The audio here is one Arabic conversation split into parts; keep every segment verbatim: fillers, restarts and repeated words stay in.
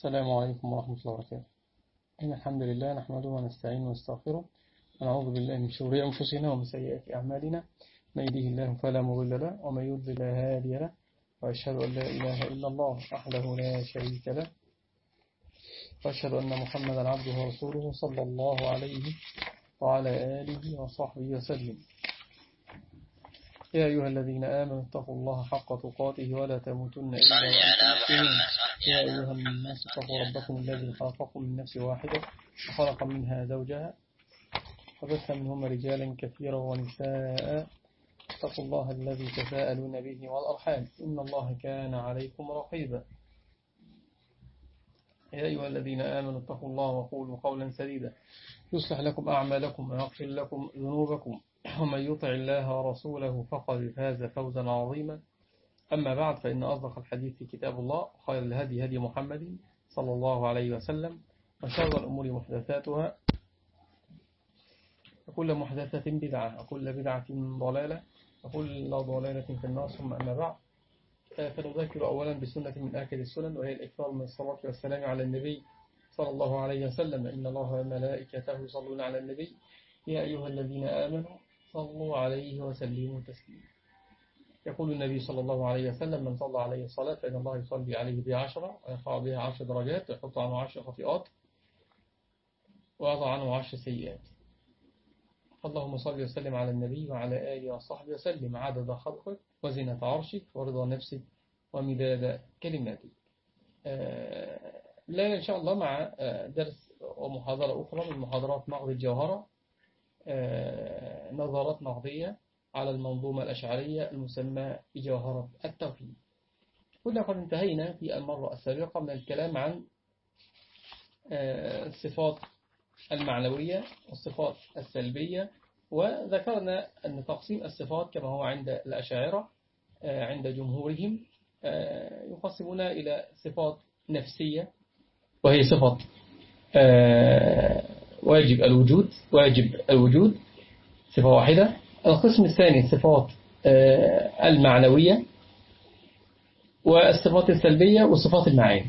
السلام عليكم ورحمة الله وبركاته. إن الحمد لله نحمده ونستعينه ونستغفره ونعوذ بالله من شرور أنفسنا ومن سيئات أعمالنا. من يهده الله فلا مضل له ومن يضلل فلا هادي له، وأشهد أن لا إله إلا الله وحده لا شريك له، وأشهد أن محمدا عبده ورسوله صلى الله عليه وعلى آله وصحبه وسلم. يا أيها الذين آمنوا اتقوا الله حق تقاته ولا تموتن إلا وأنتم مسلمون. يا أيها الناس اتقوا ربكم الذي خلقكم من نفس واحدة وخلق منها زوجها وبث منهما رجالا كثيرا ونساء. اتقوا الله الذي تساءلون به والأرحام إن الله كان عليكم رقيبا. يا أيها الذين آمنوا اتقوا الله وقولوا قولا سديدا يصلح لكم أعمالكم ويغفر لكم ذنوبكم، ومن يطع الله ورسوله فقد فاز فوزا عظيما. أما بعد، فإن أصدق الحديث كتاب الله، وخير الهدي هدي محمد صلى الله عليه وسلم، وشر الأمور محدثاتها، وكل محدثة بدعة، وكل بدعة ضلالة، وكل ضلالة في النار. ثم أما بعد، فنذكر أولا بسنة من آكد السنن، وهي الإكثار من الصلاة والسلام على النبي صلى الله عليه وسلم. إن الله وملائكته يصلون على النبي يا أيها الذين آمنوا صلوا عليه وسلموا تسليما. يقول النبي صلى الله عليه وسلم: من صلى عليه الصلاة فإن الله يصلي عليه بعشرة ويرفع بها عشر درجات ويحط عنه عشر خطيئات ويضع عنه عشر سيئات. اللهم صل وسلم على النبي وعلى آله وصحبه وسلم عدد خلقك وزنة عرشك ورضا نفسك ومداد كلماتك. لا إن شاء الله مع درس ومحاضرة أخرى من محاضرات نقد الجوهرة، نظرات نقدية على المنظومة الأشعرية المسمى بجوهرة التوحيد. كنا قد انتهينا في المرة السابقة من الكلام عن الصفات المعنوية والصفات السلبية، وذكرنا أن تقسيم الصفات كما هو عند الأشاعرة عند جمهورهم يقسمون إلى صفات نفسية، وهي صفة واجب الوجود واجب الوجود صفة واحدة. القسم الثاني صفات المعنوية والصفات السلبية والصفات المعاني.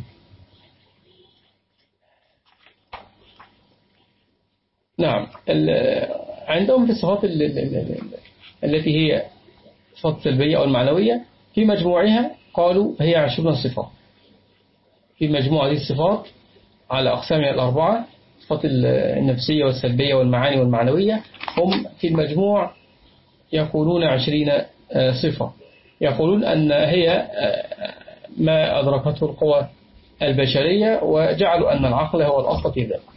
نعم، عندهم في الصفات التي هي صفات السلبية أو المعنوية في مجموعها قالوا هي عشرون صفة. في مجموعة هذه الصفات على أقسامها الأربعة، الصفات النفسية والسلبية والمعاني والمعنوية، هم في المجموع يقولون عشرين صفة. يقولون أن هي ما أدركته القوى البشرية، وجعلوا أن العقل هو الأصل في ذلك.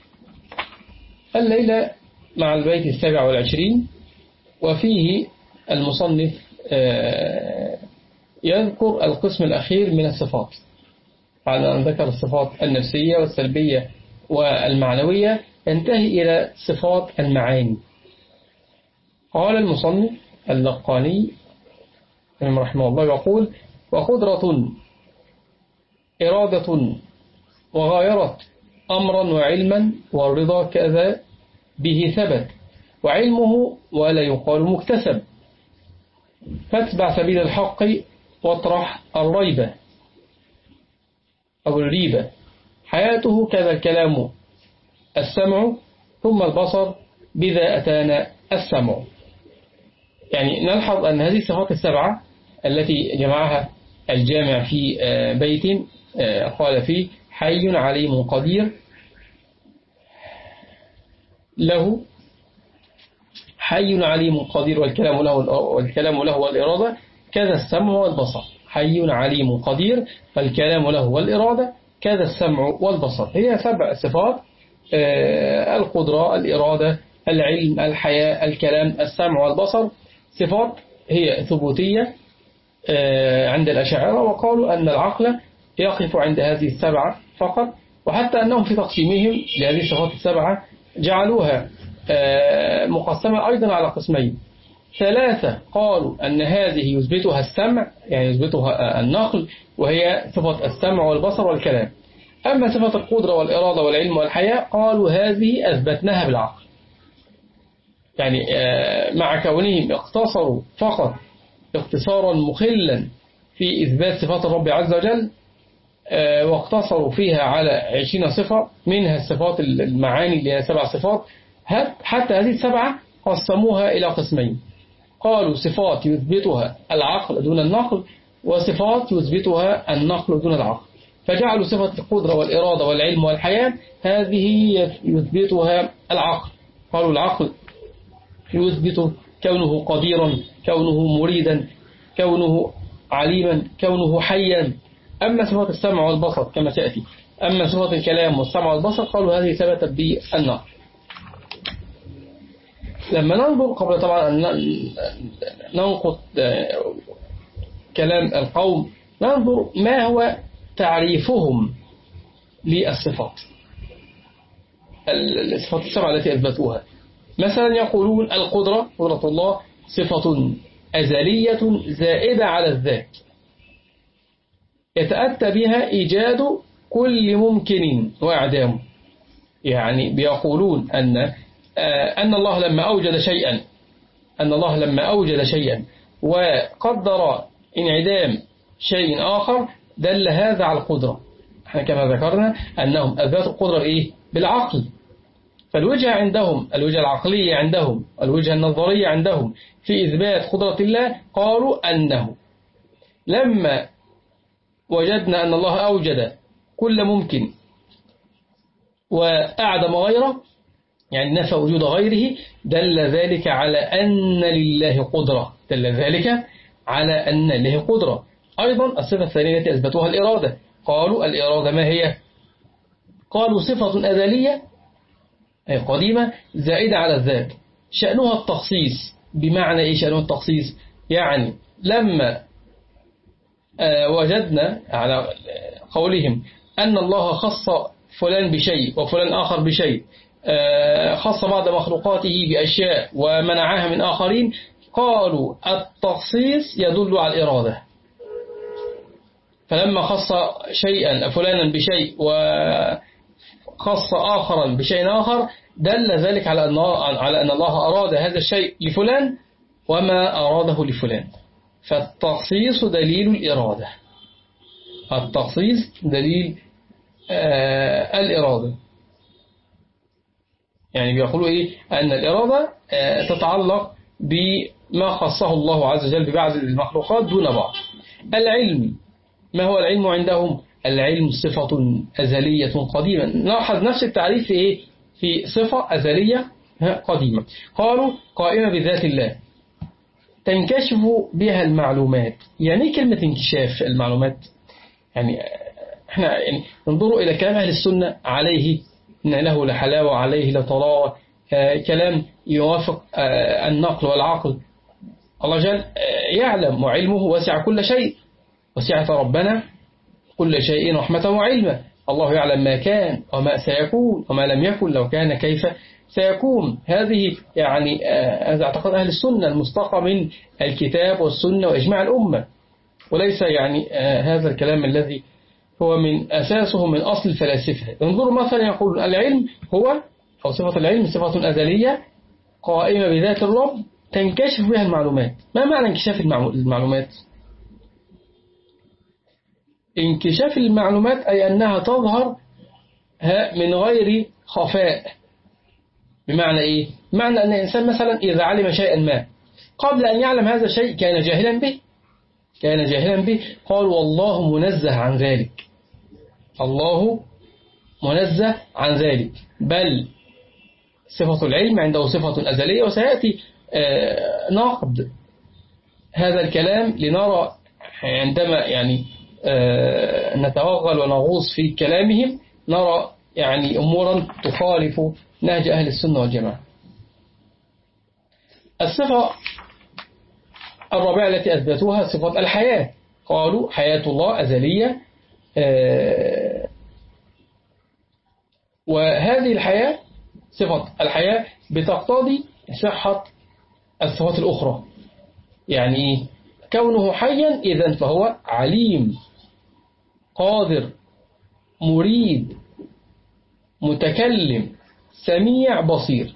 الليلة مع البيت السابع والعشرين، وفيه المصنف يذكر القسم الأخير من الصفات. بعد أن ذكر الصفات النفسية والسلبية والمعنوية ينتهي إلى صفات المعاني. قال المصنف اللقاني رحمه الله يقول: وقدرة إرادة وغايرة أمرا وعلما والرضا كذا به ثبت وعلمه ولا يقال مكتسب، فاتبع سبيل الحق واطرح الريبة أو الريبة. حياته كذا الكلام السمع ثم البصر بذا أتانا السمع. يعني نلحظ أن هذه الصفات السبعة التي جمعها الجامع في بيت قال فيه: حي عليم قدير له حي عليم قدير والكلام له والكلام له والإرادة كذا السمع والبصر. حي عليم قدير فالكلام له والإرادة كذا السمع والبصر. هي سبع صفات: القدرة، الإرادة، العلم، الحياة، الكلام، السمع والبصر. صفات هي ثبوتية عند الأشاعرة، وقالوا أن العقل يقف عند هذه السبعة فقط. وحتى أنهم في تقسيمهم لهذه الصفات السبعة جعلوها مقسمة أيضا على قسمين. ثلاثة قالوا أن هذه يثبتها السمع، يعني يثبتها النقل، وهي صفة السمع والبصر والكلام. أما صفة القدرة والإرادة والعلم والحياة قالوا هذه أثبتناها بالعقل. يعني مع كونهم اقتصروا فقط اقتصارا مخلا في إثبات صفات الرب عز وجل، واقتصروا فيها على عشرين صفة، منها الصفات المعاني اللي هي سبع صفات. حتى هذه السبعة قسموها إلى قسمين، قالوا صفات يثبتها العقل دون النقل، وصفات يثبتها النقل دون العقل. فجعلوا صفة القدرة والإرادة والعلم والحياة هذه يثبتها العقل، قالوا العقل يثبت كونه قديرا، كونه مريدا، كونه عليما، كونه حيا. أما صفات السمع والبصر كما سيأتي، أما صفات الكلام والسمع والبصر قالوا هذه ثبتت بالنقل. لما ننظر قبل طبعا أن ننقض كلام القوم، ننظر ما هو تعريفهم للصفات، الصفات السبعة التي أثبتوها. مثلا يقولون القدرة، قدرة الله صفة أزلية زائدة على الذات يتأتى بها إيجاد كل ممكن وإعدامه. يعني بيقولون أن أن الله لما أوجد شيئا أن الله لما أوجد شيئا وقدر انعدام شيء آخر دل هذا على القدرة. احنا كما ذكرنا أنهم أثبتوا القدرة إيه؟ بالعقل. فالوجهة عندهم، الوجهة العقلية عندهم، الوجهة النظرية عندهم في إثبات قدرة الله، قالوا أنه لما وجدنا أن الله أوجد كل ممكن وأعدم غيره، يعني نفى وجود غيره، دل ذلك على أن لله قدرة، دل ذلك على أن لله قدرة. أيضا الصفة الثانية التي أثبتوها الإرادة، قالوا الإرادة ما هي؟ قالوا صفة أزلية أي قديمة زائدة على الذات، شأنها التخصيص. بمعنى إيه شأنها التخصيص؟ يعني لما وجدنا على قولهم أن الله خص فلان بشيء وفلان آخر بشيء، خص بعض مخلوقاته بأشياء ومنعها من آخرين، قالوا التخصيص يدل على الإرادة. فلما خص شيئا فلانا بشيء وخص آخرا بشيء آخر دل ذلك على أن على أن الله أراد هذا الشيء لفلان وما أراده لفلان. فالتخصيص دليل الإرادة، التخصيص دليل آه الإرادة. يعني بيقولوا إيه؟ أن الإرادة آه تتعلق بما خصه الله عز وجل ببعض المخلوقات دون بعض. العلم، ما هو العلم عندهم؟ العلم صفة أزلية قديمة. نلاحظ نفس التعريف في إيه؟ في صفة أزلية قديمة. قالوا قائمة بذات الله تنكشف بها المعلومات. يعني كلمة انكشاف المعلومات، يعني احنا يعني ننظر إلى كلام أهل السنة عليه إن له لحلاوة عليه لطلاوة، آه كلام يوافق آه النقل والعقل. الله جل آه يعلم وعلمه وسع كل شيء، وسعة ربنا كل شيء رحمة وعلما. الله يعلم ما كان وما سيكون وما لم يكن لو كان كيف سيكون. هذه يعني هذا آه اعتقاد أهل السنة المستقى من الكتاب والسنة وإجماع الأمة، وليس يعني آه هذا الكلام الذي هو من أساسه من أصل الفلاسفة. انظروا مثلا يقول العلم هو أو صفة العلم صفة أزلية قائمة بذات الرب تنكشف بها المعلومات. ما معنى انكشاف المعلومات؟ انكشاف المعلومات أي أنها تظهر من غير خفاء. بمعنى إيه؟ بمعنى أن الإنسان مثلا إذا علم شيئا ما قبل أن يعلم هذا الشيء كان جاهلا به، كان جاهلا به. قال والله منزه عن ذلك، الله منزه عن ذلك. بل صفة العلم عنده صفة أزلية، وسيأتي نقد هذا الكلام لنرى عندما يعني نتوغل ونغوص في كلامهم نرى يعني أمورا تخالف نهج أهل السنة والجماعة. الصفة الرابعة التي أثبتوها صفة الحياة، قالوا حياة الله أزلية، وهذه الحياة صفة الحياة بتقتضي صحة الصفات الأخرى. يعني كونه حيا إذن فهو عليم قادر مريد متكلم سميع بصير.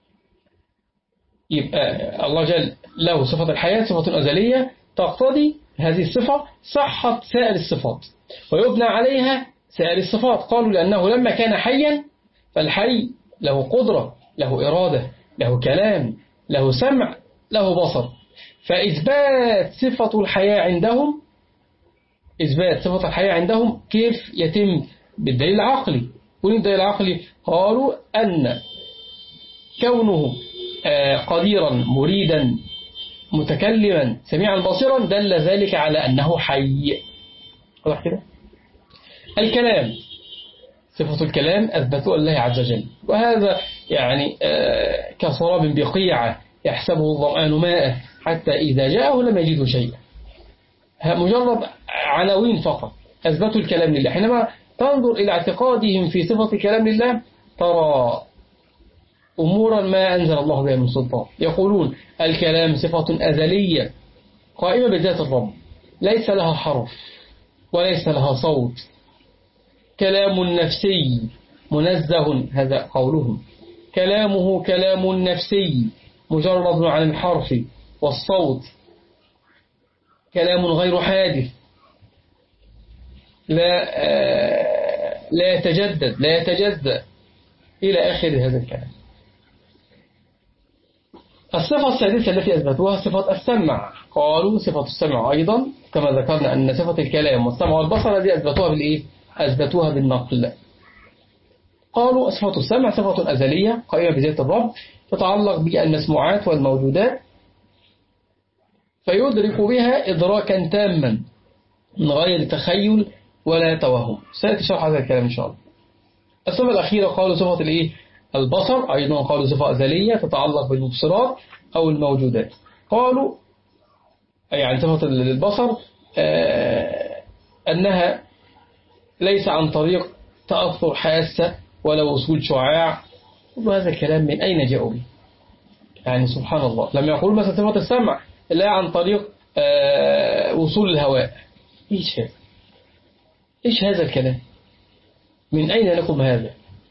يبقى الله جل له صفة الحياة صفة أزلية تقتضي هذه الصفة صحت سائر الصفات ويبنى عليها سائر الصفات. قالوا لأنه لما كان حيا، فالحي له قدرة، له إرادة، له كلام، له سمع، له بصر. فإثبات صفة الحياة عندهم إثبات صفة الحياة عندهم كيف يتم؟ بالدليل العقلي. والدليل العقلي قالوا أن كونه قديرا مريدا متكلما سميعا بصيرا دل ذلك على أنه حي. واضح كده؟ الكلام، صفة الكلام أثبتوا الله عز وجل، وهذا يعني كصراب بقيعة يحسبه الظمآن ماء حتى إذا جاءه لم يجده شيئا. مجرد عناوين فقط أثبتوا الكلام لله. حينما تنظر إلى اعتقادهم في صفة كلام الله ترى أمورا ما أنزل الله بها من سلطان. يقولون الكلام صفة أزلية قائمة بذات الرب، ليس لها حرف وليس لها صوت، كلام نفسي منزه، هذا قولهم، كلامه كلام نفسي مجرد عن الحرف والصوت، كلام غير حادث، لا لا يتجدد لا يتجزأ إلى آخر هذا الكلام. الصفة السادسة التي أثبتوها صفة السمع. قالوا صفة السمع أيضا كما ذكرنا أن صفة الكلام والسمع والبصر الذي أثبتوها بالإيه؟ أثبتوها بالنقل. قالوا صفة السمع صفة أزلية قائمة بذات الرب تتعلق بالمسموعات والموجودات، فيدرك بها إدراكا تاما من غير تخيل ولا توهم. سيتشرح هذا الكلام إن شاء الله. الصفة الأخيرة قالوا صفة الإيه؟ البصر، أيضا قالوا صفة أزلية تتعلق بالمبصرات أو الموجودات. قالوا يعني صفة البصر آه أنها ليس عن طريق تأثر حاسة ولا وصول شعاع. وهذا الكلام من أين جاءوا به؟ يعني سبحان الله، لما يقول مثلا صفة السمع لا عن طريق آه وصول الهواء، إيش هذا؟ إيش هذا الكلام؟ من أين لكم هذا؟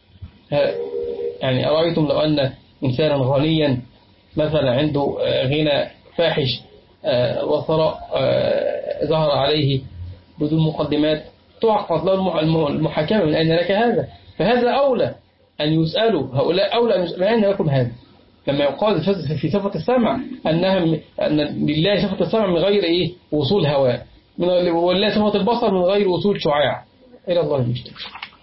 يعني أرأيتم لو أن إنسانا غنيا مثلا عنده غنى فاحش وثراء ظهر عليه بدون مقدمات تعقد له المحاكمة، من أين لك هذا؟ فهذا أولى أن يسألوا، هؤلاء أولى أن يسألوا من أين لكم هذا؟ لما يقال في صفة السمع أنها أن لله صفة السمع من غير إيه؟ وصول هواء، ولله صفة البصر من غير وصول شعاع، إلى الله المشتكى.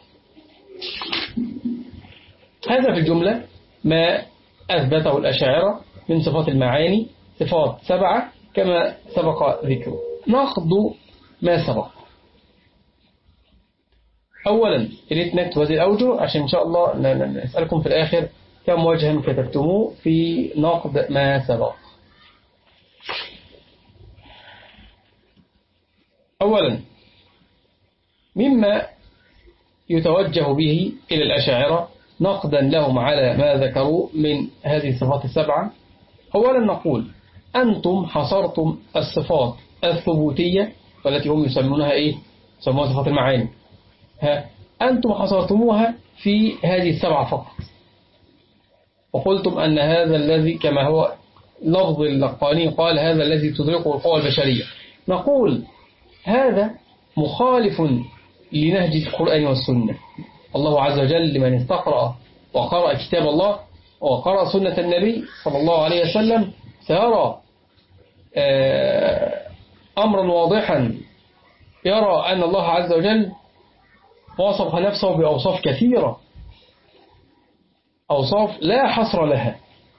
هذا في الجملة ما أثبته الأشاعرة من صفات المعاني، صفات سبعة كما سبق ذكره. ناخذ ما سبق. أولا إريد نكتب هذه الأوجه عشان إن شاء الله نسألكم في الآخر كم وجها كتبتموه في نقد ما سبق. أولا مما يتوجه به إلى الأشاعرة نقدا لهم على ما ذكروا من هذه الصفات السبعة، أولا نقول أنتم حصرتم الصفات الثبوتية والتي هم يسمونها إيه؟ يسمونها صفات المعاني. ها أنتم حصرتموها في هذه السبعة فقط، وقلتم أن هذا الذي كما هو لفظ اللقاني قال هذا الذي تدركه القوى البشرية. نقول هذا مخالف لنهج القرآن والسنة. الله عز وجل لمن استقرأ وقرأ كتاب الله وقرأ سنة النبي صلى الله عليه وسلم سيرى أمرا واضحا، يرى أن الله عز وجل وصف نفسه بأوصاف كثيرة، أوصاف لا حصر لها.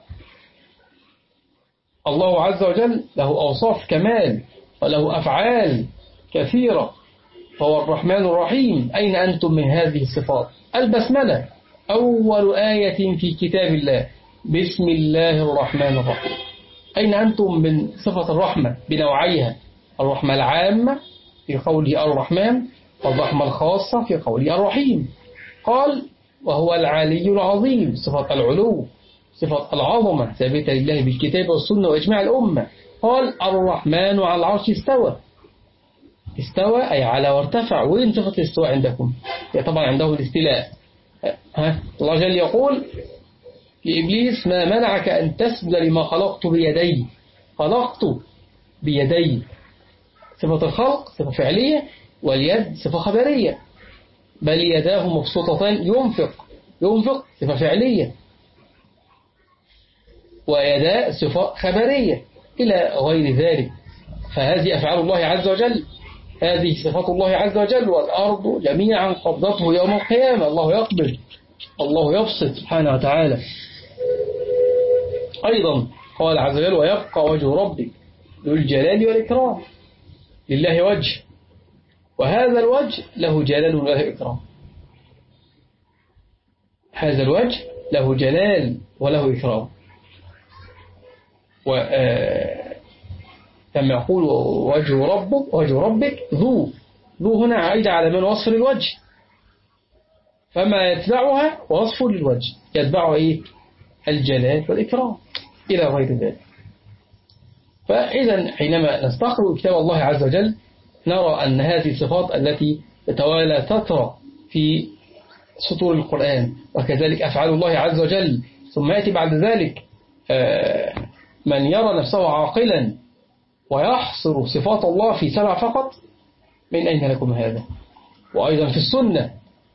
الله عز وجل له أوصاف كمال وله أفعال كثيرة، فهو الرحمن الرحيم. أين أنتم من هذه الصفات؟ البسملة أول آية في كتاب الله، بسم الله الرحمن الرحيم. أين أنتم من صفة الرحمة بنوعيها؟ الرحمة العامة في قوله الرحمن، والرحمة الخاصة في قوله الرحيم. قال وهو العلي العظيم، صفة العلو، صفة العظمة ثابتة لله بالكتاب والسنة وإجماع الأمة. قال الرحمن على العرش استوى، استوى أي على وارتفع. وين صفة الاستواء عندكم؟ هي طبعا عنده الاستيلاء. ها الله جل يقول لإبليس ما منعك أن تسجد لما خلقت بيدي، خلقت بيدي. صفة الخلق صفة فعلية، واليد صفة خبرية. بل يداه مبسوطتان ينفق، ينفق صفة فعلية، ويداه صفة خبرية إلى غير ذلك. فهذه أفعال الله عز وجل، هذه صفات الله عز وجل. والأرض جميعا قبضته يوم القيامة، الله يقبض، الله يبسط سبحانه وتعالى. أيضا قال عز وجل ويبقى وجه ربك ذو الجلال والإكرام. لله وجه، وهذا الوجه له جلال وله إكرام. هذا الوجه له جلال وله إكرام. كما يقول وجه ربك وجه ربك ذو، ذو هنا عائدة على من وصف للوجه، فما يتبعها وصف للوجه يتبعها إيه؟ الجلال والإكرام إلى غير ذلك. فإذا حينما نستقرأ كتاب الله عز وجل نرى أن هذه الصفات التي تتوالى تترى في سطور القرآن، وكذلك أفعال الله عز وجل. ثم يأتي بعد ذلك من يرى نفسه عاقلا ويحصر صفات الله في سبع فقط، من أين لكم هذا؟ وأيضا في السنة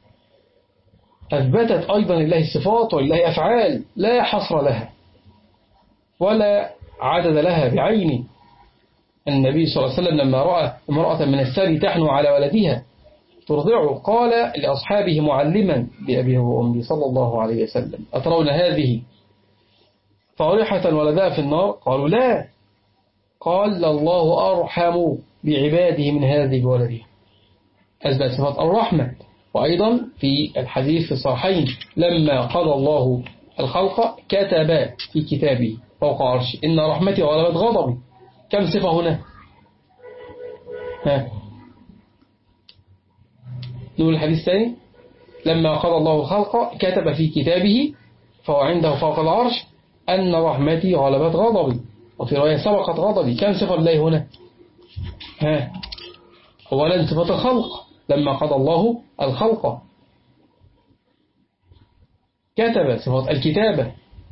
أثبتت أيضا لله الصفات ولله أفعال لا حصر لها ولا عدد لها بعينه. النبي صلى الله عليه وسلم لما رأى امرأة من السبي تحنو على ولدها ترضعه قال لأصحابه معلما بأبيه وأمه صلى الله عليه وسلم أترون هذه طارحة ولدها في النار؟ قالوا لا. قال الله أرحم بعباده من هذه بولدها، أثبت صفات الرحمة. وأيضا في الحديث في الصحيحين لما قضى الله الخلق كتب في كتابه فوق عرشه إن رحمتي غلبت غضبي. كم صفة هنا؟ ها نقول الحديث الثاني لما قضى الله الخلق كتب في كتابه فهو عنده فوق العرش أن رحمتي غلبت غضبي، وفي رواية سبقت غضبي. كم صفة لله هنا؟ ها أولا صفة الخلق لما قضى الله الخلق كتب صفة الكتابة،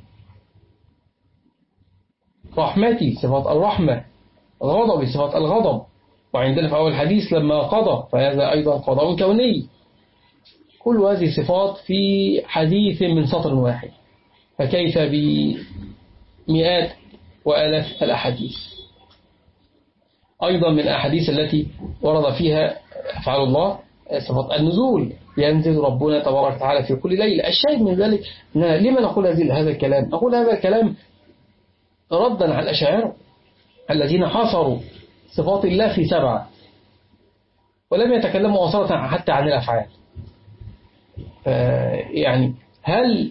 رحمتي صفة الرحمة، غضبي صفة الغضب. وعندنا في أول حديث لما قضى فهذا أيضا قضاء كوني. كل هذه صفات في حديث من سطر واحد، فكيف بمئات وآلاف الأحاديث. أيضا من الأحاديث التي ورد فيها أفعال الله صفة النزول، ينزل ربنا تبارك وتعالى في كل ليلة. الشاهد من ذلك لما نقول هذا الكلام؟ نقول هذا الكلام ردا على الأشاعرة الذين حصروا صفات الله في سبعة ولم يتكلموا أصلا حتى عن الأفعال. يعني هل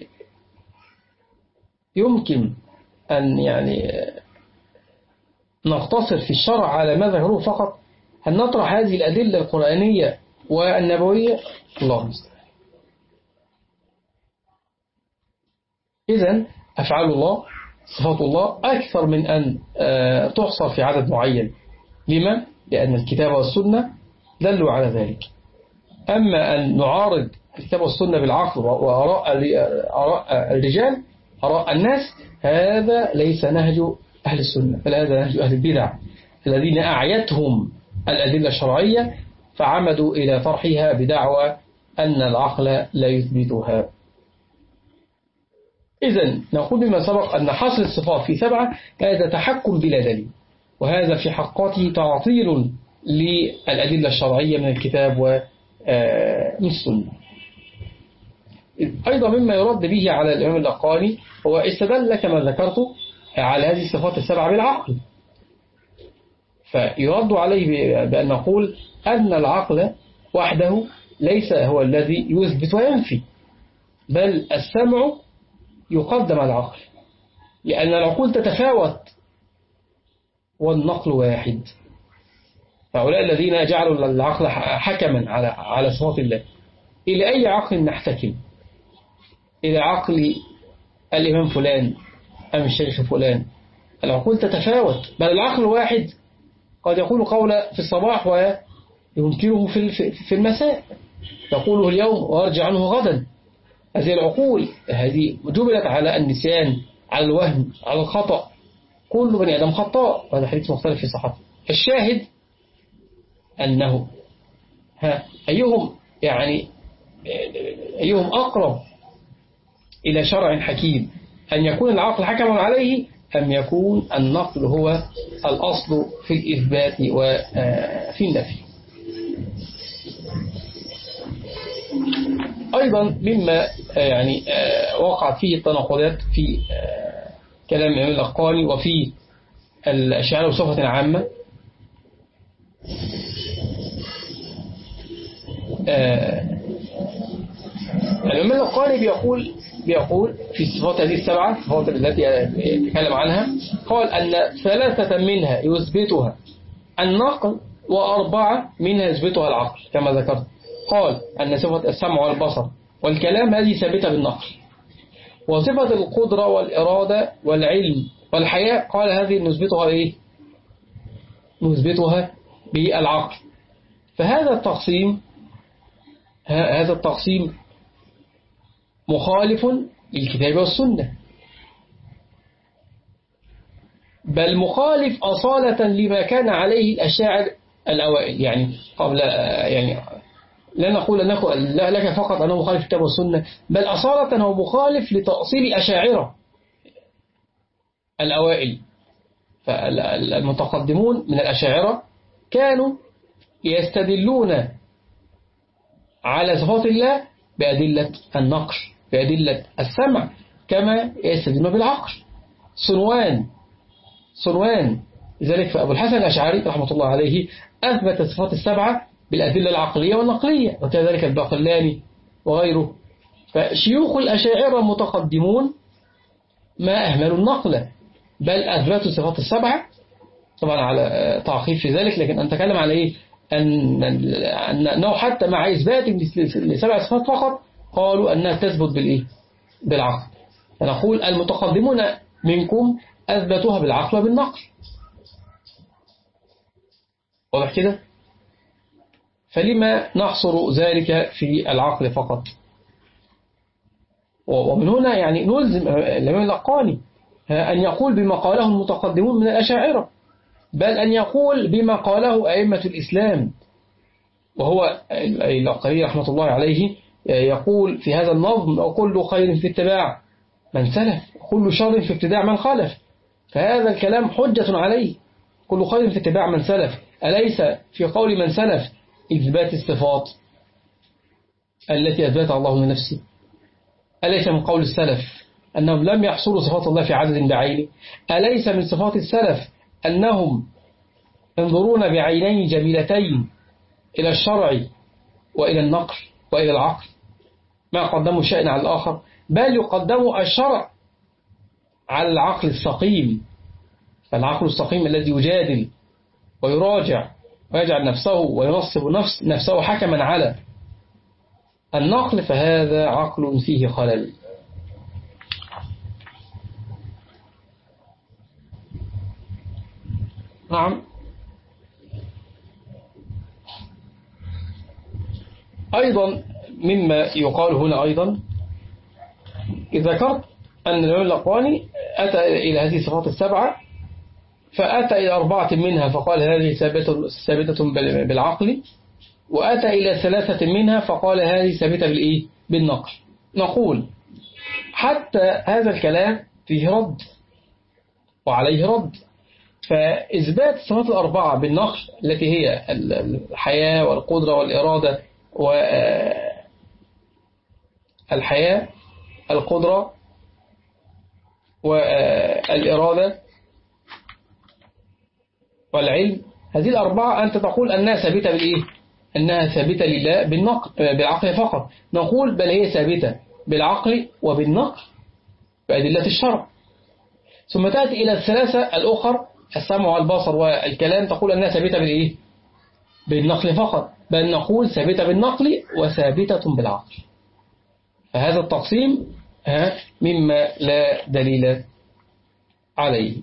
يمكن أن يعني نقتصر في الشرع على ما ذكروه فقط؟ هل نطرح هذه الأدلة القرآنية والنبوية؟ الله المستعان. إذن أفعال الله صفات الله أكثر من أن تحصر في عدد معين. لما؟ لأن الكتاب والسنة دلوا على ذلك. أما أن نعارض الكتاب والسنة بالعقل وآراء الرجال آراء الناس، هذا ليس نهج أهل السنة، بل هذا نهج أهل البدع الذين أعيتهم الأدلة الشرعية فعمدوا إلى طرحها بدعوى أن العقل لا يثبتها. إذن نقول بما سبق أن حصر الصفات في سبعة هذا تحكم بلا دليل، وهذا في حقته تعطيل للأدلة الشرعية من الكتاب ومن السنة. أيضا مما يرد به على الإمام اللقاني هو استدل كما ذكرت على هذه الصفات السبعة بالعقل، فيرد عليه بأن نقول أن العقل وحده ليس هو الذي يثبت وينفي، بل السمع يقدم على العقل، لأن العقول تتفاوت والنقل واحد. فهؤلاء الذين جعلوا العقل حكما على على صفات الله، إلى أي عقل نحتكم؟ إلى عقل الإمام فلان أم الشيخ فلان؟ العقول تتفاوت، بل العقل واحد قد يقول قولا في الصباح وينكره في المساء، يقوله اليوم ويرجع عنه غدا. هذه العقول هذه جبلت على النسيان، على الوهم، على الخطأ. كل بني آدم خطاء، وهذا حديث مختلف في صحته. الشاهد أنه ها أيهم يعني أيهم أقرب إلى شرع حكيم، أن يكون العقل حكما عليه أم يكون النقل هو الأصل في الإثبات وفي النفي. أيضا مما يعني وقعت فيه التناقضات في كلام الإمام الأخقاني وفي الأشاعرة بصفة عامة، الإمام الأخقاني بيقول بيقول في الصفات هذه السبعة، الصفات التي يتكلم عنها، قال أن ثلاثة منها يثبتها النقل وأربعة منها يثبتها العقل كما ذكرت. قال أن صفة السمع والبصر والكلام هذه ثابتة بالنقل، وصفة القدرة والإرادة والعلم والحياة قال هذه نثبتها إيه؟ نثبتها بالعقل. فهذا التقسيم هذا التقسيم مخالف للكتاب والسنة، بل مخالف أصالة لما كان عليه الأشاعر الأوائل. يعني قبل يعني لا نقول أنه لا لك فقط أنه مخالف للكتاب والسنة، بل أصالة هو مخالف لتأصيل الأشاعرة الأوائل. فالمتقدمون من الأشاعرة كانوا يستدلون على صفات الله بأدلة النقل، بأدلة السمع، كما يستدلون بالعقل. صنوان صنوان لذلك فأبو الحسن الأشعري رحمة الله عليه أثبت الصفات السبعة بالأدلة العقلية والنقلية، وكذلك الباقلاني وغيره. فشيوخ الأشاعرة المتقدمون ما أهملوا النقل، بل أثبتوا الصفات السبعة، طبعا على تعقيب في ذلك، لكن أن نتكلم على إيه؟ أن أنه حتى مع إثبات لسبع صفات فقط قالوا أنها تثبت بالإيه؟ بالعقل. فنقول المتقدمون منكم أثبتوها بالعقل وبالنقل، واضح كده؟ فلما نحصر ذلك في العقل فقط؟ ومن هنا يعني نلزم الإمام الأخقاني أن يقول بما قاله المتقدمون من الأشاعرة، بل أن يقول بما قاله أئمة الإسلام. وهو الأخقاني رحمة الله عليه يقول في هذا النظم: كل خير في اتباع من سلف، كل شر في ابتداع من خالف. فهذا الكلام حجة عليه، كل خير في اتباع من سلف. أليس في قول من سلف إثبات الصفات التي أثبتها الله من نفسه؟ أليس من قول السلف أنهم لم يحصروا صفات الله في عدد بعينه؟ أليس من صفات السلف أنهم ينظرون بعينين جميلتين إلى الشرع وإلى النقل وإلى العقل، ما قدموا شيئا على الآخر، بل يقدموا الشرع على العقل السقيم. فالعقل السقيم الذي يجادل ويراجع ويجعل نفسه وينصب نفس نفسه حكما على النقل، فهذا عقل فيه خلل. نعم. أيضا مما يقال هنا أيضا، إذا ذكرت أن الإمام الأخقاني أتى إلى هذه الصفات السبعة، فأتى إلى أربعة منها فقال هذه ثابتة بالعقل، وأتى إلى ثلاثة منها فقال هذه ثابتة بالإيه؟ بالنقل. نقول حتى هذا الكلام فيه رد وعليه رد. فإثبات الصفات الأربعة بالنقل التي هي الحياة والقدرة والإرادة والحياة القدرة والإرادة والعلم، هذه الأربعة أنت تقول أنها ثابتة بالإيه؟ أنها ثابتة لله بالنقل بالعقل فقط. نقول بل هي ثابتة بالعقل وبالنقل بأدلة الشرع. ثم تأتي إلى الثلاثة الأخر السمع والبصر والكلام، تقول أنها ثابتة بالإيه؟ بالنقل فقط، بل نقول ثابتة بالنقل وثابتة بالعقل. فهذا التقسيم مما لا دليل عليه.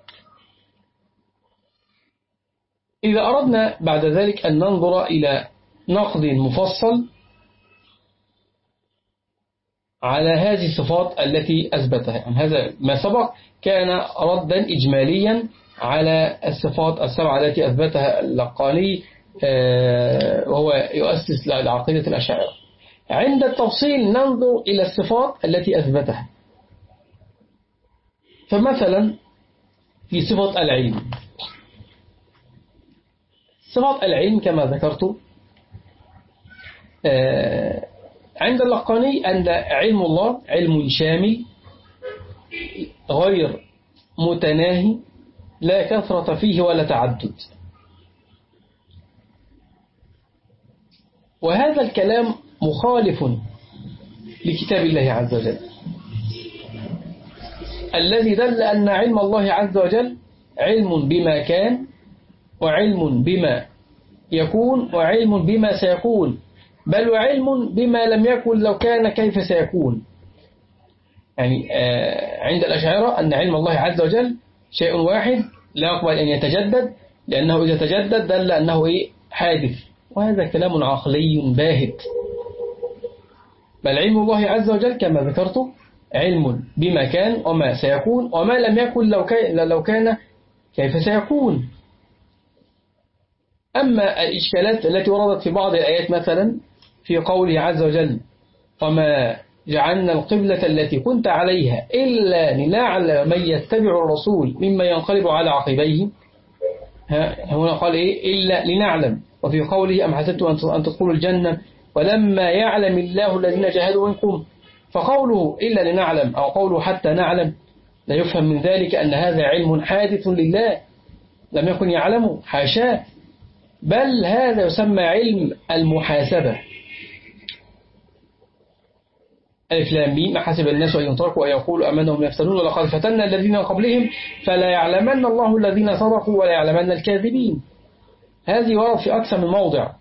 إذا أردنا بعد ذلك أن ننظر إلى نقد مفصل على هذه الصفات التي أثبتها، يعني هذا ما سبق كان ردا إجماليا على الصفات السبعة التي أثبتها اللقاني وهو يؤسس لعقيدة الأشاعرة. عند التفصيل ننظر إلى الصفات التي أثبتها. فمثلا في صفة العلم، صفة العلم كما ذكرت عند اللقاني أن علم الله علم شامل غير متناهي لا كثرة فيه ولا تعدد. وهذا الكلام مخالف لكتاب الله عز وجل الذي دل أن علم الله عز وجل علم بما كان وعلم بما يكون وعلم بما سيكون، بل وعلم بما لم يكن لو كان كيف سيكون. يعني عند الأشاعرة أن علم الله عز وجل شيء واحد لا يقبل أن يتجدد، لأنه إذا تجدد دل أنه إيه؟ حادث. وهذا كلام عقلي باهت. بل علم الله عز وجل كما ذكرت علم بما كان وما سيكون وما لم يكن لو كان, لو كان كيف سيكون. أما الإشكالات التي وردت في بعض الآيات مثلا في قوله عز وجل وما جعلنا القبلة التي كنت عليها إلا لنعلم من يتبع الرسول مما ينقلب على عقبيه، هنا قال إيه؟ إلا لنعلم. وفي قوله أم حسبتم أن تدخلوا الجنة ولما يعلم الله الذين جاهدوا منكم، فقوله إلا لنعلم أو قوله حتى نعلم لا يفهم من ذلك أن هذا علم حادث لله لم يكن يعلمه، حاشاه، بل هذا يسمى علم المحاسبة. ألف لام ميم حسب الناس أن يتركوا أن يقولوا آمنا وهم يفتنون ولقد فتنا الذين من قبلهم فلا يعلمن الله الذين صدقوا ولا يعلمن الكاذبين. هذه ورد في أكثر من موضع.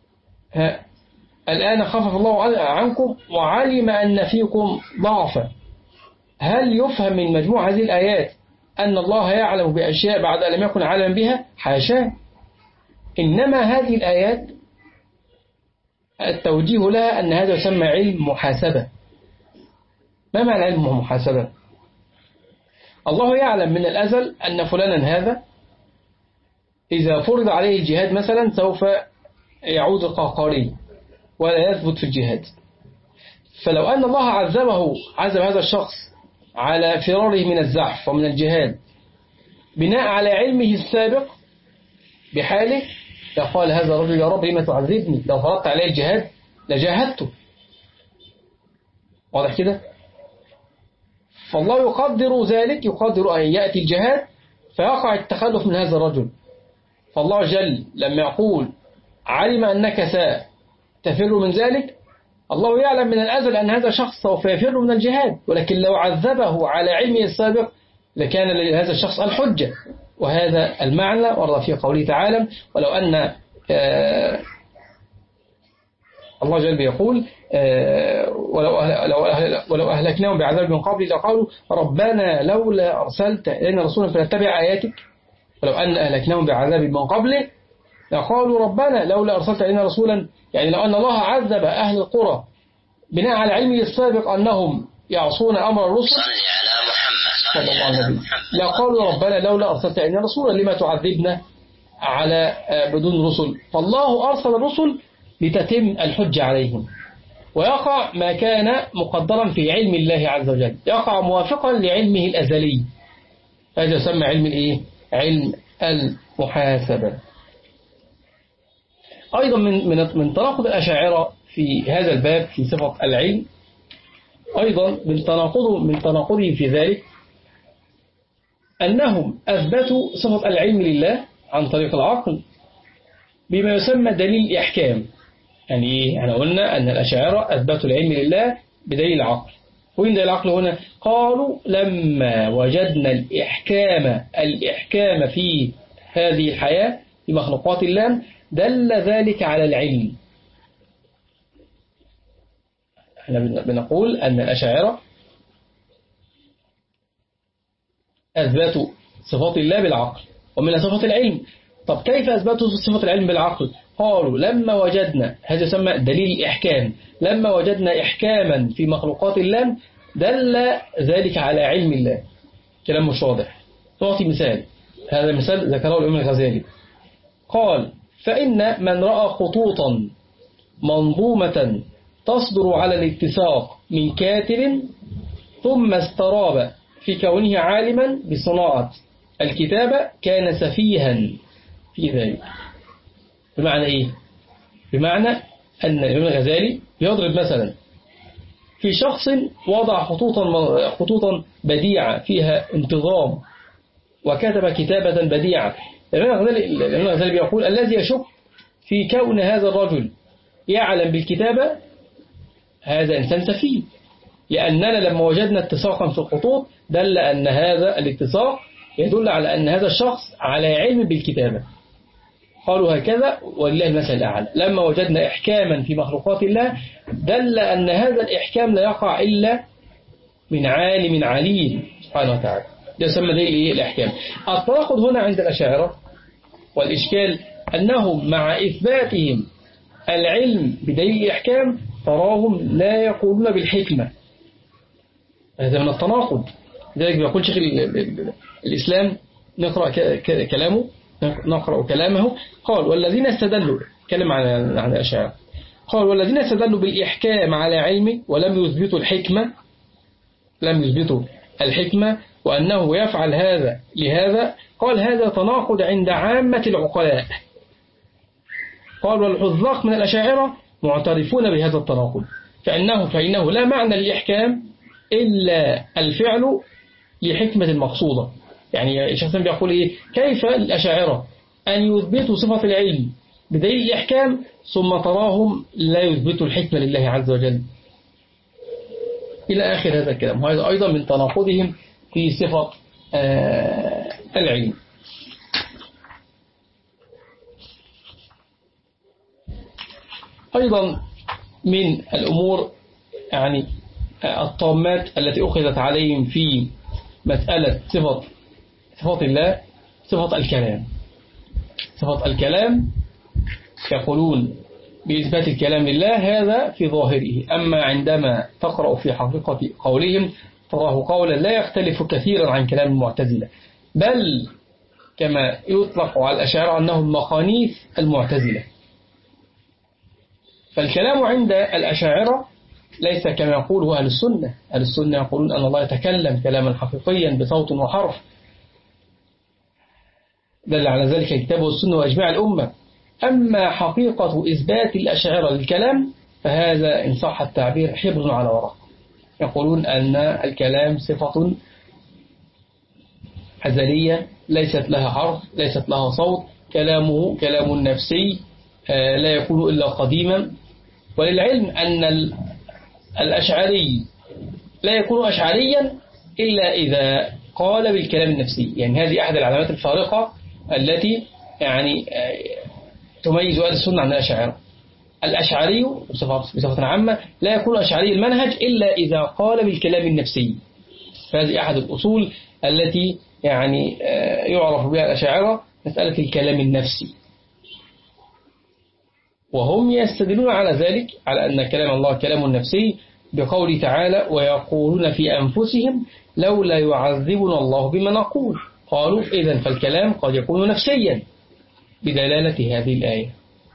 الآن خفف الله عنكم وعلم أن فيكم ضعفا. هل يفهم من مجموع هذه الآيات أن الله يعلم بأشياء بعد أن لم يكن عالما بها؟ حاشاه. إنما هذه الآيات التوجيه لها أن هذا يسمى علم محاسبة. ما معنى علم محاسبة؟ الله يعلم من الأزل أن فلانا هذا إذا فرض عليه الجهاد مثلا سوف يعود قهقري ولا يثبت في الجهاد. فلو أن الله عذبه عذب هذا الشخص على فراره من الزحف ومن الجهاد بناء على علمه السابق بحاله، يقال هذا الرجل يا رب لما تعذبني، لو فرضت عليه الجهاد لجاهدته. واضح كده؟ فالله يقدر ذلك، يقدر أن يأتي الجهاد فيقع التخلف من هذا الرجل. فالله جل لما يقول علم أنك ستفر من ذلك، الله يعلم من الأزل أن هذا الشخص سوف يفر من الجهاد، ولكن لو عذبه على علمه السابق لكان لهذا الشخص الحجة. وهذا المعنى ورد في قوله تعالى ولو أن آه الله جل يقول آه ولو, أهل ولو أهلكناهم بعذاب من قبل لقالوا ربنا لولا أرسلت إلينا رسولا فنتبع آياتك. ولو أن أهلكناهم بعذاب من قبل لقالوا ربنا لولا أرسلت إلينا رسولا، يعني لو أن الله عذب أهل القرى بناء على علمه السابق أنهم يعصون أمر الرسل صلى الله عليه وسلم لقالوا ربنا لولا أرسلت إلينا رسولا لما تعذبنا على بدون رسل. فالله أرسل الرسل لتتم الحجة عليهم، ويقع ما كان مقدرا في علم الله عز وجل يقع موافقا لعلمه الأزلي. هذا يسمى علم الإيه؟ علم المحاسبة. أيضا من من من تناقض الأشاعرة في هذا الباب في صفة العلم، أيضا من تناقضه من تناقضه في ذلك أنهم أثبتوا صفة العلم لله عن طريق العقل بما يسمى دليل الإحكام. يعني إيه؟ يعني قلنا أن الأشاعرة أثبتوا العلم لله بدليل العقل. وين دليل العقل هنا؟ قالوا لما وجدنا الإحكام الإحكام في هذه الحياة في مخلوقات الله دل ذلك على العلم. احنا بنقول أن الأشاعرة أثبتوا صفات الله بالعقل ومن صفات العلم. طب كيف أثبتوا صفة العلم بالعقل؟ قالوا لما وجدنا، هذا يسمى دليل الإحكام، لما وجدنا إحكاما في مخلوقات الله دل ذلك على علم الله. كلام مش واضح. نعطي مثال، هذا مثال ذكره الإمام الغزالي، قال فإن من رأى خطوطا منظومة تصدر على الاتساق من كاتب ثم استراب في كونه عالما بصناعة الكتابة كان سفيها في ذلك. بمعنى إيه؟ بمعنى أن الإمام الغزالي يضرب مثلا في شخص وضع خطوطا خطوطا بديعة فيها انتظام وكتب كتابة بديعة. الإمام الغزالي بيقول الذي يشك في كون هذا الرجل يعلم بالكتابة هذا إنسان سفيه، لأننا لما وجدنا اتساقا في الخطوط دل أن هذا الاتساق يدل على أن هذا الشخص على علم بالكتابة. قالوا هكذا ولله المثل الأعلى. لما وجدنا إحكاما في مخلوقات الله دل أن هذا الإحكام لا يقع إلا من عالم عليم سبحانه وتعالى. ده يسمى ده الإحكام. التناقض هنا عند الأشاعرة والإشكال أنهم مع إثباتهم العلم بدليل الإحكام تراهم لا يقولون بالحكمة. هذا من التناقض. لذلك بيقول شيخ الإسلام نقرأ كلامه نقرأ كلامه قال والذين استدلوا كلام عن عن الأشاعرة قال والذين استدلوا بالإحكام على علم ولم يثبتوا الحكمة لم يثبتوا الحكمة وأنه يفعل هذا لهذا قال هذا تناقض عند عامة العقلاء. قال والحذاق من الأشاعرة معترفون بهذا التناقض فإنه, فإنه لا معنى للإحكام إلا الفعل لحكمة المقصودة. يعني الشخص بيقول إيه كيف الأشاعرة أن يثبتوا صفة العلم بدليل الإحكام ثم تراهم لا يثبتوا الحكمة لله عز وجل إلى آخر هذا الكلام. وهذا أيضا من تناقضهم في صفة آه العلم. أيضا من الأمور يعني الطامات التي أخذت عليهم في مسألة صفة صفات الله صفة الكلام. صفة الكلام يقولون بإثبات الكلام لله هذا في ظاهره، أما عندما تقرأ في حقيقة قولهم تراه قولا لا يختلف كثيرا عن كلام المعتزلة، بل كما يطلق على الأشاعرة أنهم مخانيث المعتزلة. فالكلام عند الأشاعرة ليس كما يقول أهل السنة. أهل السنة يقولون أن الله يتكلم كلاما حقيقيا بصوت وحرف دل على ذلك الكتاب والسنة وأجماع الأمة. أما حقيقة إثبات الأشاعرة للكلام فهذا إن صح التعبير حبر على ورق. يقولون أن الكلام صفة أزلية ليست لها حرف ليست لها صوت، كلامه كلام نفسي لا يكون إلا قديما. وللعلم أن الأشعري لا يكون أشعريا إلا إذا قال بالكلام النفسي. يعني هذه أحد العلامات الفارقة التي يعني تميز أهل السنة عن الأشاعرة. الأشعري بصفة عامة لا يكون أشعري المنهج إلا إذا قال بالكلام النفسي. فهذه أحد الأصول التي يعني يعرف بها الأشاعرة مسألة الكلام النفسي. وهم يستدلون على ذلك على أن كلام الله كلام نفسي بقوله تعالى ويقولون في أنفسهم لولا يعذبنا الله بما نقول. قالوا إذن فالكلام قد يكون نفسيا بدلالة هذه الآية.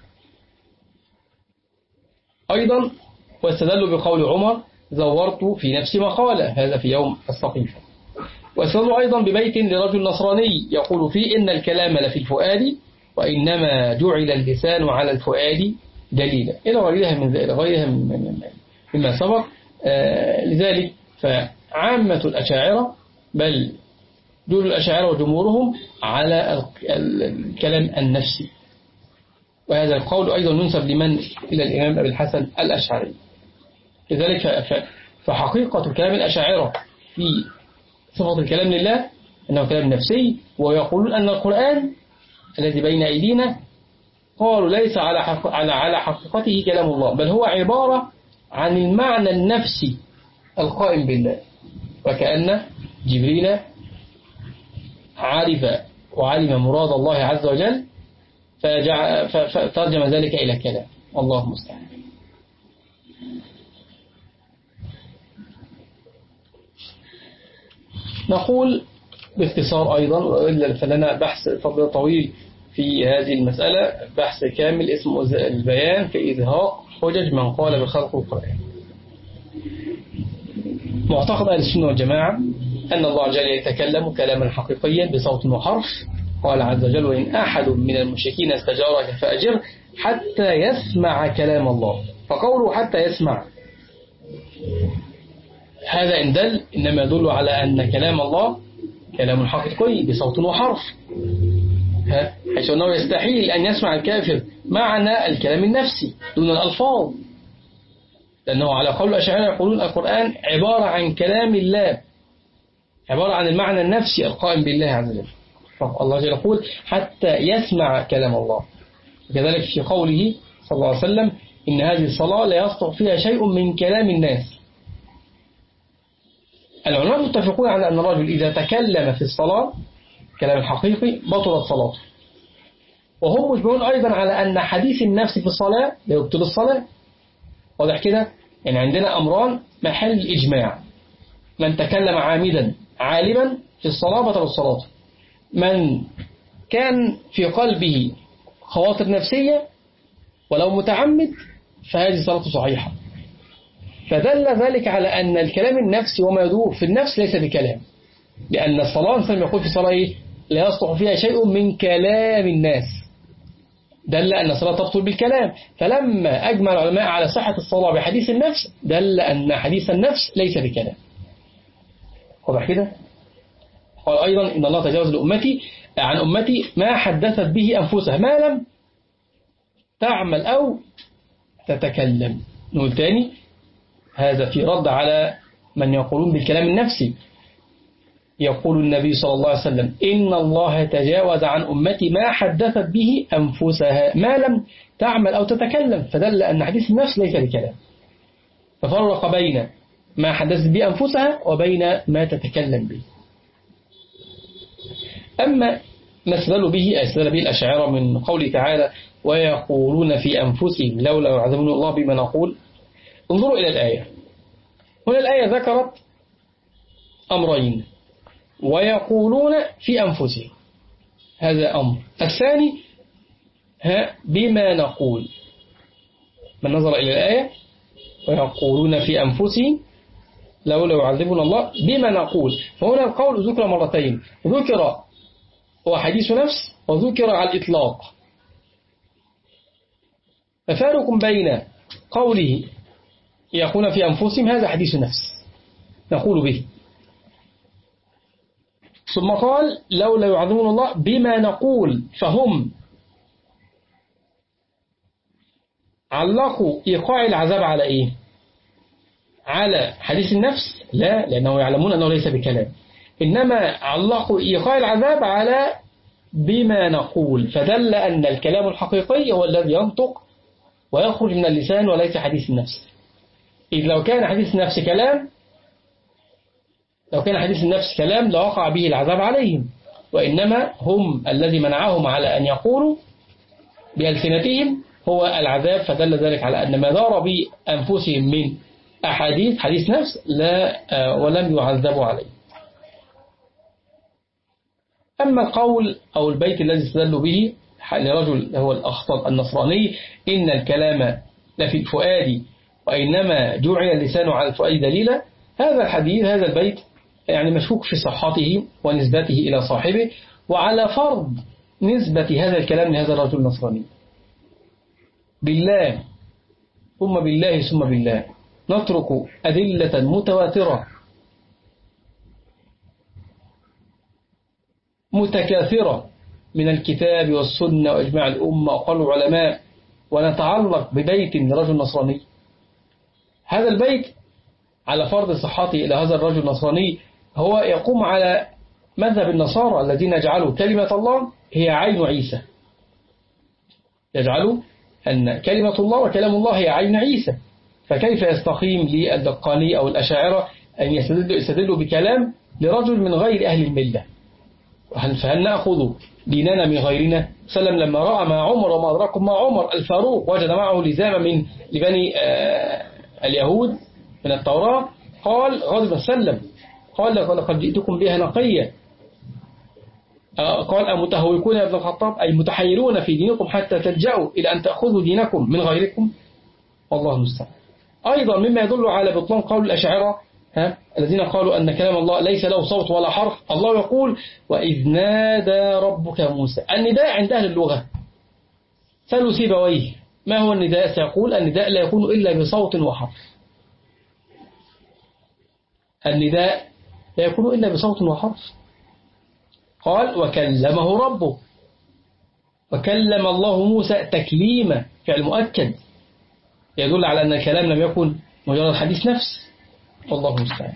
أيضا واستدلوا بقول عمر زورت في نفسي مقالة، هذا في يوم السقيفة. واستدلوا أيضا ببيت لرجل نصراني يقول فيه إن الكلام لفي الفؤاد وإنما جعل اللسان على الفؤاد دليلا إلى غيرها من ذلك غيرها مما سبق. آه لذلك فعامة الأشاعرة بل دول الأشاعرة وجمهورهم على الكلام النفسي. وهذا القول أيضا ينسب لمن إلى الإمام أبي الحسن الأشعري. لذلك فحقيقة كلام الأشاعرة في صفة الكلام لله أنه كلام نفسي. ويقولون أن القرآن الذي بين أيدينا قالوا ليس على على على حقيقته كلام الله، بل هو عبارة عن المعنى النفسي القائم بالله. وكأن جبريل عرف وعلم مراد الله عز وجل فترجم ذلك إلى كلام. والله المستعان. نقول باختصار أيضا وإلا فلنا بحث طويل في هذه المسألة بحث كامل اسمه البيان في إزهاق حجج من قال بخلق القرآن. معتقد أهل السنة والجماعة أن الله جل يتكلم كلاما حقيقيا بصوت وحرف. قال عز وجل: وإن أحد من المشركين استجارك فأجره حتى يسمع كلام الله. فقوله حتى يسمع هذا إن دل إنما يدل على أن كلام الله كلام حقيقي بصوت وحرف، حيث أنه يستحيل أن يسمع الكافر معنى الكلام النفسي دون الألفاظ، لأنه على قول الأشاعرة يقولون القرآن عبارة عن كلام الله، عبارة عن المعنى النفسي القائم بالله عز وجل. فالله جل يقول حتى يسمع كلام الله. وكذلك في قوله صلى الله عليه وسلم: إن هذه الصلاة لا يصلح فيها شيء من كلام الناس. العلماء متفقون على أن الرجل إذا تكلم في الصلاة كلام حقيقي بطلت صلاته، وهم مجمعون أيضا على أن حديث النفس في الصلاة لا يبطل الصلاة. واضح كده؟ يعني عندنا أمران محل الإجماع: من تكلم عامدا عالما في الصلاة بطلت صلاته، من كان في قلبه خواطر نفسية ولو متعمد فهذه صلاته صحيحة. فدل ذلك على أن الكلام النفسي وما يدور في النفس ليس بكلام، لأن الصلاة إنسان يقول في الصلاة إيه؟ لا يصلح فيها شيء من كلام الناس، دل أن الصلاة تبطل بالكلام. فلما أجمع العلماء على صحة الصلاة بحديث النفس دل أن حديث النفس ليس بكلام. واضح كده؟ قال أيضا: إن الله تجاوز لأمتي عن أمتي ما حدثت به أنفسها ما لم تعمل أو تتكلم. نقول تاني، هذا في رد على من يقولون بالكلام النفسي. يقول النبي صلى الله عليه وسلم: إن الله تجاوز عن أمتي ما حدثت به أنفسها ما لم تعمل أو تتكلم، فدل أن حديث النفس ليس بكلام، ففرق بين ما حدثت به أنفسها وبين ما تتكلم به. أما ما استدلوا به استدل به الأشاعرة من قوله تعالى: ويقولون في أنفسهم لولا يعذبنا الله بما نقول. انظروا إلى الآية. هنا الآية ذكرت أمرين: ويقولون في أنفسهم، هذا أمر. الثاني ها بما نقول. من نظر إلى الآية: ويقولون في أنفسهم لولا يعذبنا الله بما نقول، فهنا القول ذكر مرتين، ذكر هو حديث نفس وذكر على الإطلاق. ففارق بين قوله يقولون في أنفسهم هذا حديث نفس نقول به، ثم قال لولا يعذبون الله بما نقول، فهم علقوا إيقاع العذاب على إيه؟ على حديث النفس؟ لا، لأنه يعلمون أنه ليس بكلام، إنما علقوا إيقاع العذاب على بما نقول، فدل أن الكلام الحقيقي هو الذي ينطق ويخرج من اللسان وليس حديث النفس. إذ لو كان حديث النفس كلام لو كان حديث النفس كلام لوقع به العذاب عليهم، وإنما هم الذي منعهم على أن يقولوا بألسنتهم هو العذاب، فدل ذلك على أن ما دار بأنفسهم من أحاديث حديث نفس لا ولم يعذبوا عليه. أما القول أو البيت الذي استدلوا به لرجل هو الأخطل النصراني: إن الكلام لفي الفؤاد وإنما جعل اللسان على الفؤاد دليلا، هذا الحديث هذا البيت يعني مشكوك في صحته ونسبته إلى صاحبه، وعلى فرض نسبة هذا الكلام لهذا الرجل النصراني بالله ثم بالله ثم بالله نترك أدلة متواترة متكاثرة من الكتاب والسنة وإجماع الأمة وقال العلماء ونتعلق ببيت لرجل نصراني؟ هذا البيت على فرض صحته إلى هذا الرجل النصراني هو يقوم على مذهب النصارى الذين جعلوا كلمة الله هي عين عيسى، يجعلوا أن كلمة الله وكلام الله هي عين عيسى، فكيف يستقيم للدقاني أو الأشاعرة أن يستدلوا, يستدلوا بكلام لرجل من غير أهل الملة؟ فهل نأخذ ديننا من غيرنا؟ سلم لما رأى مع عمر وما أدراكم مع عمر الفاروق وجد معه لزاما من لبني آه اليهود من التوراة، قال غضب سلم قال لقد جئتكم بها نقية، قال أمتهوكون يا ابن الخطاب أي متحيرون في دينكم حتى تلجأوا إلى أن تأخذوا دينكم من غيركم. والله المستعان. أيضا مما يدل على بطلان قول الأشاعرة ها الذين قالوا أن كلام الله ليس له صوت ولا حرف. الله يقول وإذ نادى ربك موسى. النداء عند أهل اللغة سألوا سيبويه ما هو النداء؟ سيقول النداء لا يكون إلا بصوت وحرف. النداء لا يكون إلا بصوت وحرف. قال وكلمه ربه، وكلم الله موسى تكليما فعل مؤكد يدل على أن الكلام لم يكن مجرد حديث نفس. والله المستعان.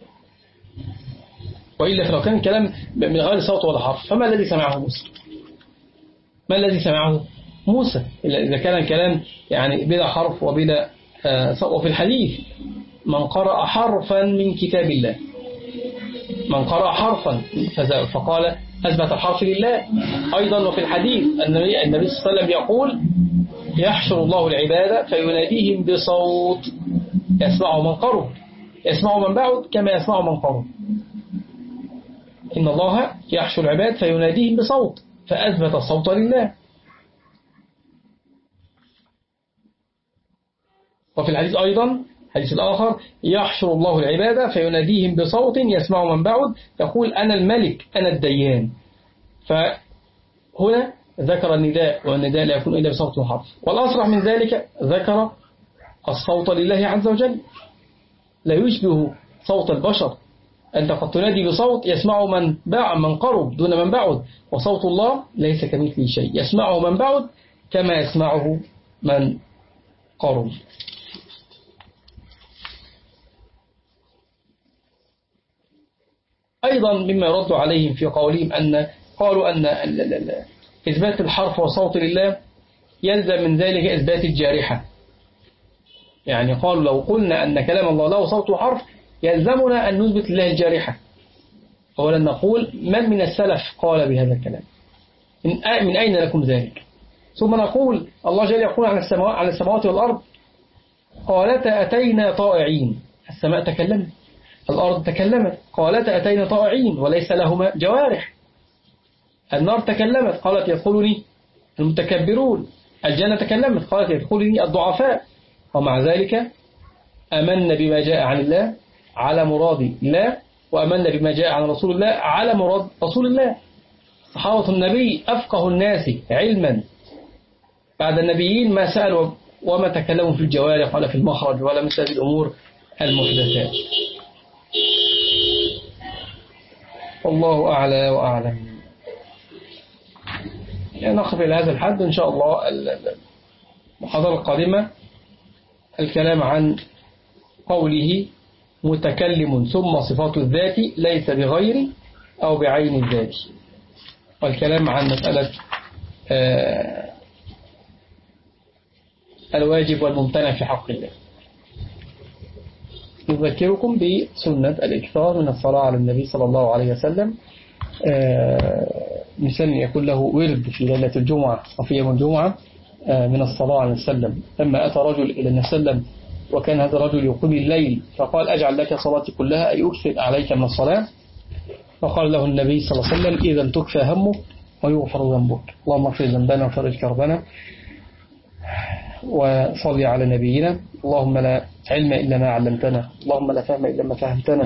وإلا فلو كان الكلام من غير صوت ولا حرف فما الذي سمعه موسى؟ ما الذي سمعه موسى إذا كان الكلام يعني بلا حرف وبلا آه وفي الحديث من قرأ حرفا من كتاب الله، من قرأ حرفا فقال أثبت الحرف لله. أيضا وفي الحديث النبي, النبي صلى الله عليه وسلم يقول يحشر الله العباد فيناديهم بصوت يسمعه من قرب، يسمعه من بعد كما يسمعه من قرب. إن الله يحشر العباد فيناديهم بصوت فأثبت الصوت لله. وفي الحديث أيضا الحديث الآخر يحشر الله العباد فيناديهم بصوت يسمع من بعد يقول أنا الملك أنا الديان. فهنا ذكر النداء، والنداء لا يكون إلا بصوت وحرف. والأصرح من ذلك ذكر الصوت لله عز وجل لا يشبه صوت البشر. أنت قد تنادي بصوت يسمعه من باع من قرب دون من بعد، وصوت الله ليس كمثله شيء يسمعه من بعد كما يسمعه من قرب. أيضا مما يرد عليهم في قولهم أن قالوا أن إثبات الحرف والصوت لله يلزم من ذلك إثبات الجارحة. يعني قالوا لو قلنا أن كلام الله له صوت وحرف يلزمنا أن نثبت لله الجارحة. أولا نقول من من السلف قال بهذا الكلام؟ من أين لكم ذلك؟ ثم نقول الله جل يقول عن السماوات, عن السماوات والأرض قالتا أتينا طائعين. السماء تكلمت، الأرض تكلمت، قالتا أتينا طائعين وليس لهما جوارح. النار تكلمت قالت يدخلني المتكبرون. الجنة تكلمت قالت يدخلني الضعفاء. ومع ذلك أمن بما جاء عن الله على مراد الله، وأمن بما جاء عن رسول الله على مراد رسول الله. صحابة النبي أفقه الناس علما بعد النبيين ما سألوا وما تكلموا في الجوارح ولا في المخرج ولا مثل هذه الأمور المحدثات. والله أعلى وأعلم. يعني نقف إلى هذا الحد إن شاء الله. المحاضرة القادمة الكلام عن قوله متكلم ثم صفات الذات ليس بغير أو بعين الذات، والكلام عن مسألة الواجب والممتنع في حق الله. نذكركم بسنة الإكثار من الصلاة على النبي صلى الله عليه وسلم. مثل يكون له ورد في ليلة الجمعة وفي يوم الجمعة من الصلاة على السلم. لما أتى رجل إلى النبي صلى الله عليه وسلم وكان هذا الرجل يقوم الليل فقال أجعل لك صلاتي كلها أي أكثر عليك من الصلاة. فقال له النبي صلى الله عليه وسلم إذا تكفى همك ويغفر ذنبك. اللهم اغفر ذنبنا وفرج كربنا. وصلي على نبينا. اللهم لا علم إلا ما علمتنا، اللهم لا فهم إلا ما فهمتنا،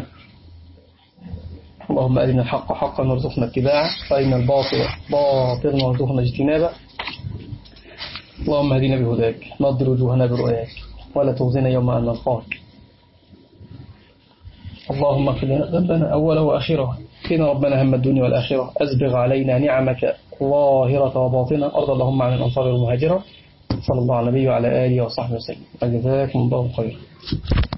اللهم أرنا الحق حقا وارزقنا اتباعه، وأرنا الباطل باطلا وارزقنا اجتنابه. اللهم اهدنا بهداك، نضر وجوهنا برؤياك، ولا تخزنا يوم أن نلقاك. اللهم اغفر لنا ذنبنا أوله وآخره، قنا ربنا هم الدنيا والآخرة، أسبغ علينا نعمك ظاهرة وباطنة، أرض اللهم عن الأنصار والمهاجرة. صلى الله عليه وعلى آله وصحبه وسلم. جزاكم الله خيرا.